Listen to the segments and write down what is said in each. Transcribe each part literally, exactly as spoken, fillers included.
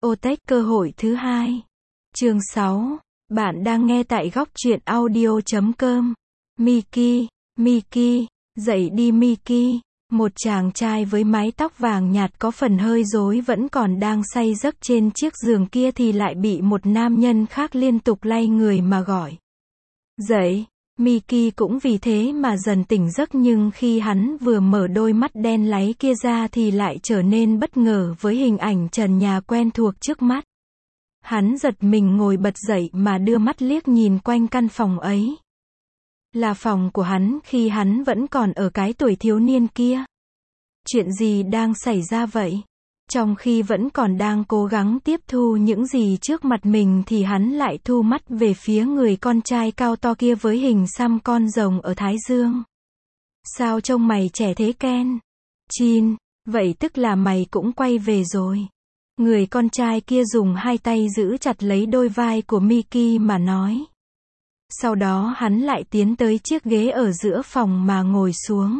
Bibliotech cơ hội thứ hai. Chương sáu. Bạn đang nghe tại góc truyện audio chấm com. Mickey, Mickey, dậy đi Mickey. Một chàng trai với mái tóc vàng nhạt có phần hơi rối vẫn còn đang say giấc trên chiếc giường kia thì lại bị một nam nhân khác liên tục lay người mà gọi. Dậy, Mickey cũng vì thế mà dần tỉnh giấc, nhưng khi hắn vừa mở đôi mắt đen láy kia ra thì lại trở nên bất ngờ với hình ảnh trần nhà quen thuộc trước mắt. Hắn giật mình ngồi bật dậy mà đưa mắt liếc nhìn quanh căn phòng ấy. Là phòng của hắn khi hắn vẫn còn ở cái tuổi thiếu niên kia. Chuyện gì đang xảy ra vậy? Trong khi vẫn còn đang cố gắng tiếp thu những gì trước mặt mình thì hắn lại thu mắt về phía người con trai cao to kia với hình xăm con rồng ở thái dương. Sao trông mày trẻ thế Ken? Chin, vậy tức là mày cũng quay về rồi. Người con trai kia dùng hai tay giữ chặt lấy đôi vai của Mickey mà nói. Sau đó hắn lại tiến tới chiếc ghế ở giữa phòng mà ngồi xuống.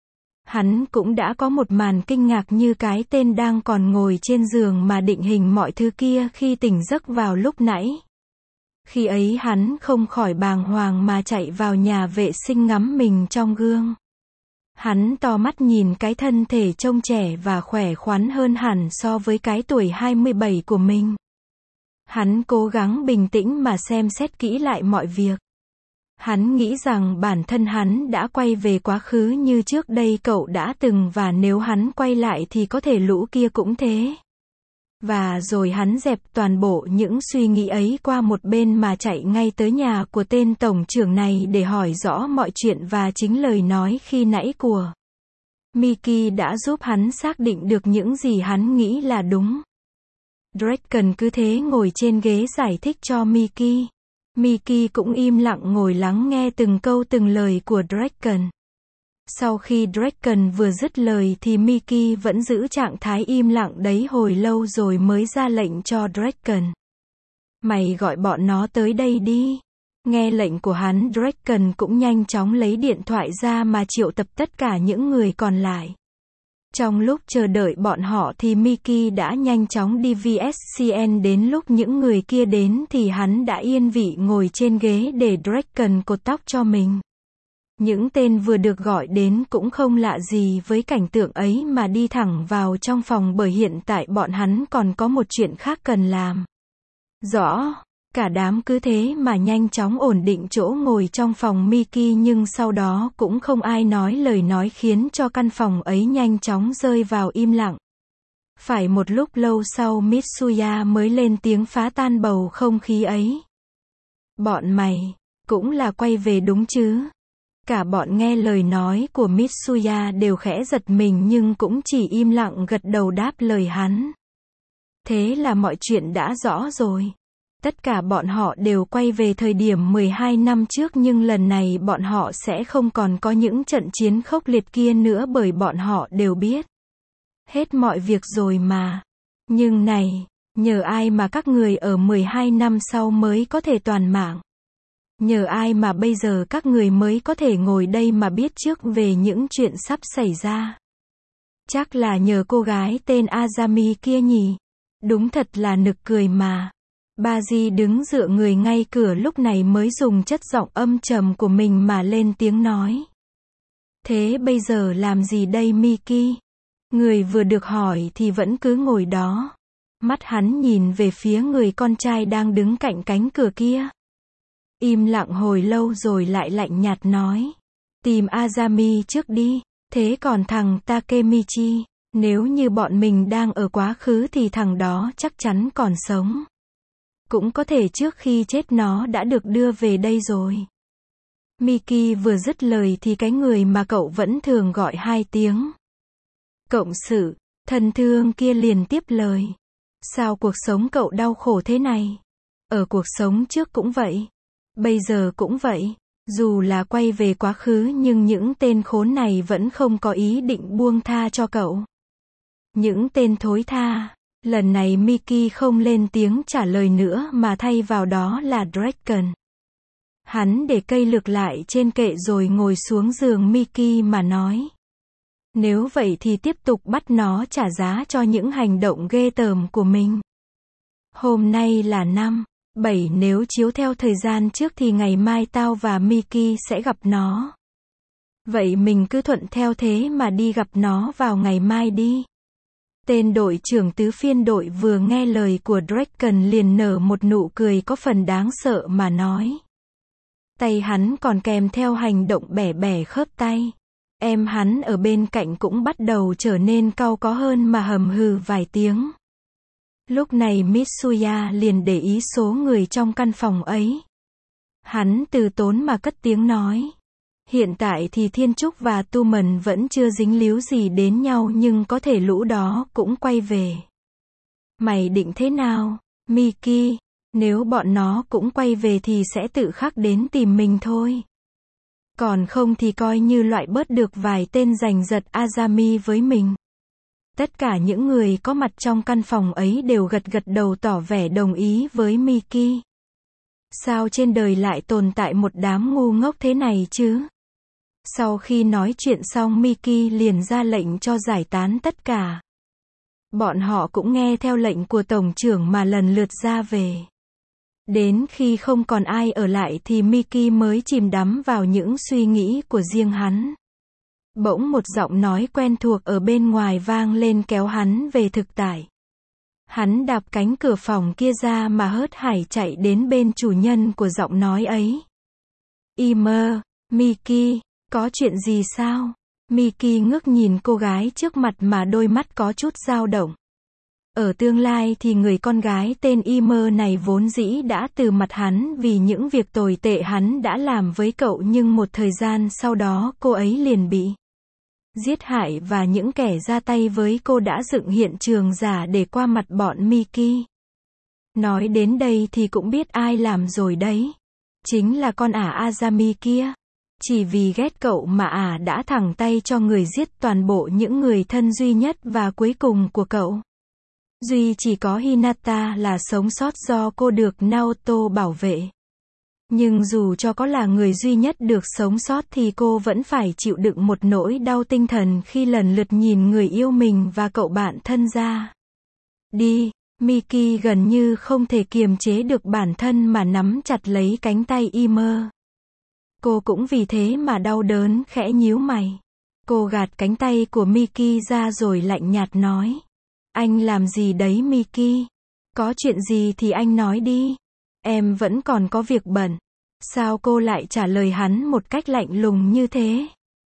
Hắn cũng đã có một màn kinh ngạc như cái tên đang còn ngồi trên giường mà định hình mọi thứ kia khi tỉnh giấc vào lúc nãy. Khi ấy hắn không khỏi bàng hoàng mà chạy vào nhà vệ sinh ngắm mình trong gương. Hắn to mắt nhìn cái thân thể trông trẻ và khỏe khoắn hơn hẳn so với cái tuổi hai mươi bảy của mình. Hắn cố gắng bình tĩnh mà xem xét kỹ lại mọi việc. Hắn nghĩ rằng bản thân hắn đã quay về quá khứ như trước đây cậu đã từng, và nếu hắn quay lại thì có thể lũ kia cũng thế. Và rồi hắn dẹp toàn bộ những suy nghĩ ấy qua một bên mà chạy ngay tới nhà của tên tổng trưởng này để hỏi rõ mọi chuyện, và chính lời nói khi nãy của Mickey đã giúp hắn xác định được những gì hắn nghĩ là đúng. Draken cứ thế ngồi trên ghế giải thích cho Mickey. Mickey cũng im lặng ngồi lắng nghe từng câu từng lời của Draken. Sau khi Draken vừa dứt lời thì Mickey vẫn giữ trạng thái im lặng đấy hồi lâu rồi mới ra lệnh cho Draken. Mày gọi bọn nó tới đây đi. Nghe lệnh của hắn, Draken cũng nhanh chóng lấy điện thoại ra mà triệu tập tất cả những người còn lại. Trong lúc chờ đợi bọn họ thì Mickey đã nhanh chóng đi vê ét xê en, đến lúc những người kia đến thì hắn đã yên vị ngồi trên ghế để Draken cột tóc cho mình. Những tên vừa được gọi đến cũng không lạ gì với cảnh tượng ấy mà đi thẳng vào trong phòng, bởi hiện tại bọn hắn còn có một chuyện khác cần làm. Rõ. Cả đám cứ thế mà nhanh chóng ổn định chỗ ngồi trong phòng Mickey, nhưng sau đó cũng không ai nói lời nói khiến cho căn phòng ấy nhanh chóng rơi vào im lặng. Phải một lúc lâu sau Mitsuya mới lên tiếng phá tan bầu không khí ấy. Bọn mày, cũng là quay về đúng chứ? Cả bọn nghe lời nói của Mitsuya đều khẽ giật mình nhưng cũng chỉ im lặng gật đầu đáp lời hắn. Thế là mọi chuyện đã rõ rồi. Tất cả bọn họ đều quay về thời điểm mười hai năm trước, nhưng lần này bọn họ sẽ không còn có những trận chiến khốc liệt kia nữa, bởi bọn họ đều biết hết mọi việc rồi mà. Nhưng này, nhờ ai mà các người ở mười hai năm sau mới có thể toàn mạng? Nhờ ai mà bây giờ các người mới có thể ngồi đây mà biết trước về những chuyện sắp xảy ra? Chắc là nhờ cô gái tên Azami kia nhỉ? Đúng thật là nực cười mà. Baji đứng dựa người ngay cửa lúc này mới dùng chất giọng âm trầm của mình mà lên tiếng nói. Thế bây giờ làm gì đây Mickey? Người vừa được hỏi thì vẫn cứ ngồi đó. Mắt hắn nhìn về phía người con trai đang đứng cạnh cánh cửa kia. Im lặng hồi lâu rồi lại lạnh nhạt nói. Tìm Azami trước đi. Thế còn thằng Takemichi, nếu như bọn mình đang ở quá khứ thì thằng đó chắc chắn còn sống. Cũng có thể trước khi chết nó đã được đưa về đây rồi. Mickey vừa dứt lời thì cái người mà cậu vẫn thường gọi hai tiếng cộng sự thân thương kia liền tiếp lời. Sao cuộc sống cậu đau khổ thế này? Ở cuộc sống trước cũng vậy. Bây giờ cũng vậy. Dù là quay về quá khứ nhưng những tên khốn này vẫn không có ý định buông tha cho cậu. Những tên thối tha. Lần này Mickey không lên tiếng trả lời nữa mà thay vào đó là Draken. Hắn để cây lược lại trên kệ rồi ngồi xuống giường Mickey mà nói. Nếu vậy thì tiếp tục bắt nó trả giá cho những hành động ghê tởm của mình. Hôm nay là năm bảy, nếu chiếu theo thời gian trước thì ngày mai tao và Miki sẽ gặp nó. Vậy mình cứ thuận theo thế mà đi gặp nó vào ngày mai đi. Tên đội trưởng tứ phiên đội vừa nghe lời của Draken liền nở một nụ cười có phần đáng sợ mà nói. Tay hắn còn kèm theo hành động bẻ bẻ khớp tay. Em hắn ở bên cạnh cũng bắt đầu trở nên cau có hơn mà hầm hừ vài tiếng. Lúc này Mitsuya liền để ý số người trong căn phòng ấy. Hắn từ tốn mà cất tiếng nói. Hiện tại thì Thiên Trúc và Tu Mần vẫn chưa dính líu gì đến nhau nhưng có thể lũ đó cũng quay về. Mày định thế nào, Miki? Nếu bọn nó cũng quay về thì sẽ tự khắc đến tìm mình thôi. Còn không thì coi như loại bớt được vài tên giành giật Azami với mình. Tất cả những người có mặt trong căn phòng ấy đều gật gật đầu tỏ vẻ đồng ý với Miki. Sao trên đời lại tồn tại một đám ngu ngốc thế này chứ? Sau khi nói chuyện xong Miki liền ra lệnh cho giải tán tất cả. Bọn họ cũng nghe theo lệnh của tổng trưởng mà lần lượt ra về. Đến khi không còn ai ở lại thì Miki mới chìm đắm vào những suy nghĩ của riêng hắn. Bỗng một giọng nói quen thuộc ở bên ngoài vang lên kéo hắn về thực tại. Hắn đạp cánh cửa phòng kia ra mà hớt hải chạy đến bên chủ nhân của giọng nói ấy. Imer, Miki, có chuyện gì sao? Miki ngước nhìn cô gái trước mặt mà đôi mắt có chút dao động. Ở tương lai thì người con gái tên Imer này vốn dĩ đã từ mặt hắn vì những việc tồi tệ hắn đã làm với cậu, nhưng một thời gian sau đó cô ấy liền bị giết hại và những kẻ ra tay với cô đã dựng hiện trường giả để qua mặt bọn Miki. Nói đến đây thì cũng biết ai làm rồi đấy. Chính là con ả Azami kia. Chỉ vì ghét cậu mà ả đã thẳng tay cho người giết toàn bộ những người thân duy nhất và cuối cùng của cậu. Duy chỉ có Hinata là sống sót do cô được Naoto bảo vệ. Nhưng dù cho có là người duy nhất được sống sót thì cô vẫn phải chịu đựng một nỗi đau tinh thần khi lần lượt nhìn người yêu mình và cậu bạn thân ra đi. Miki gần như không thể kiềm chế được bản thân mà nắm chặt lấy cánh tay Imer. Cô cũng vì thế mà đau đớn khẽ nhíu mày. Cô gạt cánh tay của Miki ra rồi lạnh nhạt nói. Anh làm gì đấy Miki? Có chuyện gì thì anh nói đi. Em vẫn còn có việc bận. Sao cô lại trả lời hắn một cách lạnh lùng như thế?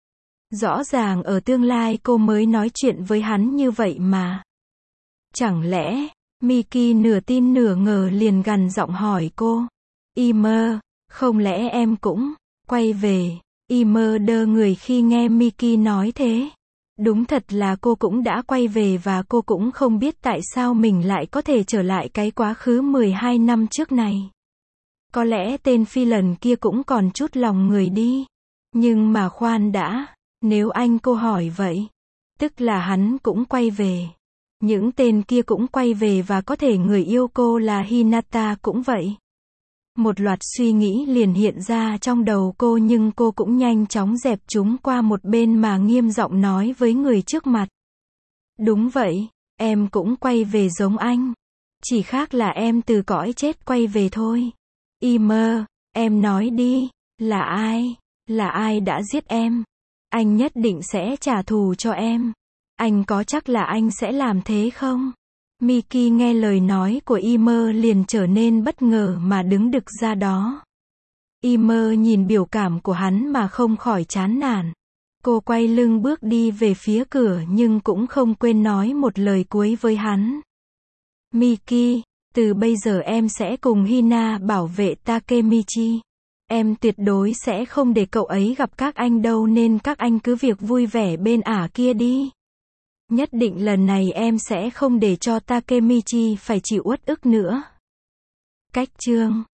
Rõ ràng ở tương lai cô mới nói chuyện với hắn như vậy mà. Chẳng lẽ, Miki nửa tin nửa ngờ liền gằn giọng hỏi cô. Imer, không lẽ em cũng quay về? Imer đơ người khi nghe Miki nói thế. Đúng thật là cô cũng đã quay về và cô cũng không biết tại sao mình lại có thể trở lại cái quá khứ mười hai năm trước này. Có lẽ tên phi lần kia cũng còn chút lòng người đi. Nhưng mà khoan đã, nếu anh cô hỏi vậy, tức là hắn cũng quay về. Những tên kia cũng quay về và có thể người yêu cô là Hinata cũng vậy. Một loạt suy nghĩ liền hiện ra trong đầu cô nhưng cô cũng nhanh chóng dẹp chúng qua một bên mà nghiêm giọng nói với người trước mặt. Đúng vậy, em cũng quay về giống anh. Chỉ khác là em từ cõi chết quay về thôi. Imer, em nói đi, là ai? Là ai đã giết em? Anh nhất định sẽ trả thù cho em. Anh có chắc là anh sẽ làm thế không? Miki nghe lời nói của Imer liền trở nên bất ngờ mà đứng đực ra đó. Imer nhìn biểu cảm của hắn mà không khỏi chán nản. Cô quay lưng bước đi về phía cửa nhưng cũng không quên nói một lời cuối với hắn. Miki, từ bây giờ em sẽ cùng Hina bảo vệ Takemichi. Em tuyệt đối sẽ không để cậu ấy gặp các anh đâu nên các anh cứ việc vui vẻ bên ả kia đi. Nhất định lần này em sẽ không để cho Takemichi phải chịu uất ức nữa. Cách chương